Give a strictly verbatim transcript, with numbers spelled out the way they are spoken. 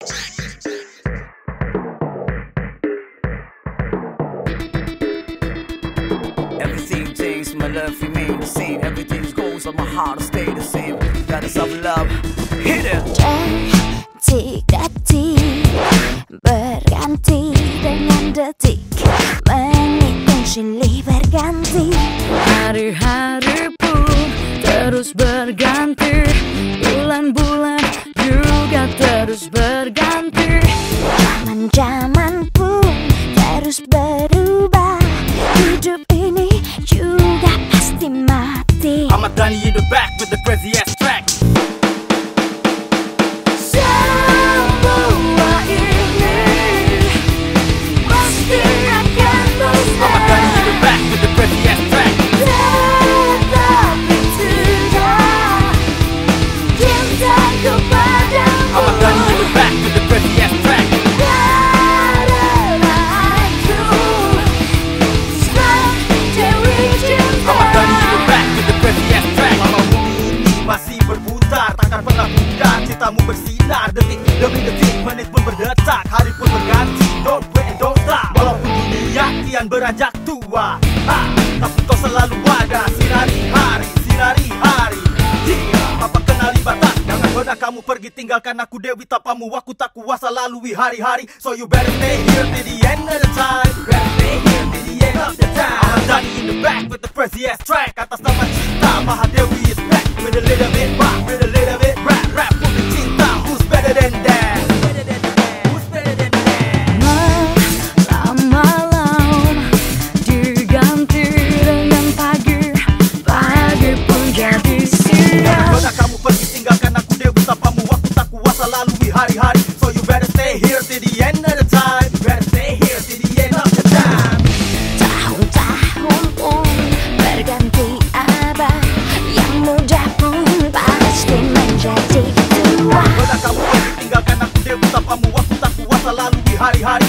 Everything changed, my love remained the same. Everything goes on my heart will stay the same. Gotta self-love, hit it. Detik-detik berganti dengan detik, menghitung silih berganti. Hari-hari pun terus berganti, bulan-bulan juga terus berganti. Zaman-zaman pun terus berubah, hidup ini juga pasti mati. Ahmad Dhani in the back with the crazy ass track. Semua ini pasti akan musnah. Ahmad Dhani in the back with the crazy ass track. Tetapi sudah cintaku padamu. Ahmad Dhani in the back with the crazy ass track. Karena aku sang Dewi Cinta. Ahmad Dhani in the back with the crazy ass track. Lama bumi ini masih berputar, takkan pernah pudar. Cintamu bersinar detik demi detik, menit pun berdetak, hari pun berganti. Don't wait and don't stop. Walaupun dunia kian beranjak tua, ha, tapi kau selalu ada. Sinari hari, sinari hari. Yeah, apa kenali batas? Jangan pernah kamu pergi tinggalkan aku Dewi. Tanpamu aku tak kuasa lalui hari-hari. So you better stay here till the end of the time. Better stay here till the end of the time. Ahmad Dhani in the back with the crazy ass track. Atas nama cinta Mahadewi is back with a little bit rock, with a little bit rap, rap untuk cinta. Who's better than that? Who's better than that? Who's better than that? Malam-malam diganti dengan pagi, pagi pun jadi siang. Pernah kamu pergi tinggalkan aku Dewi. Tanpamu aku tak kuasa lalui hari-hari. So you better stay here till the end of the time. You better stay here till the end of the time. Tahun-tahun pun berganti abad, yang muda pun pasti menjadi tua. Pernah kamu pergi tinggalkan aku Dewi. Tanpamu aku tak kuasa lalui hari-hari.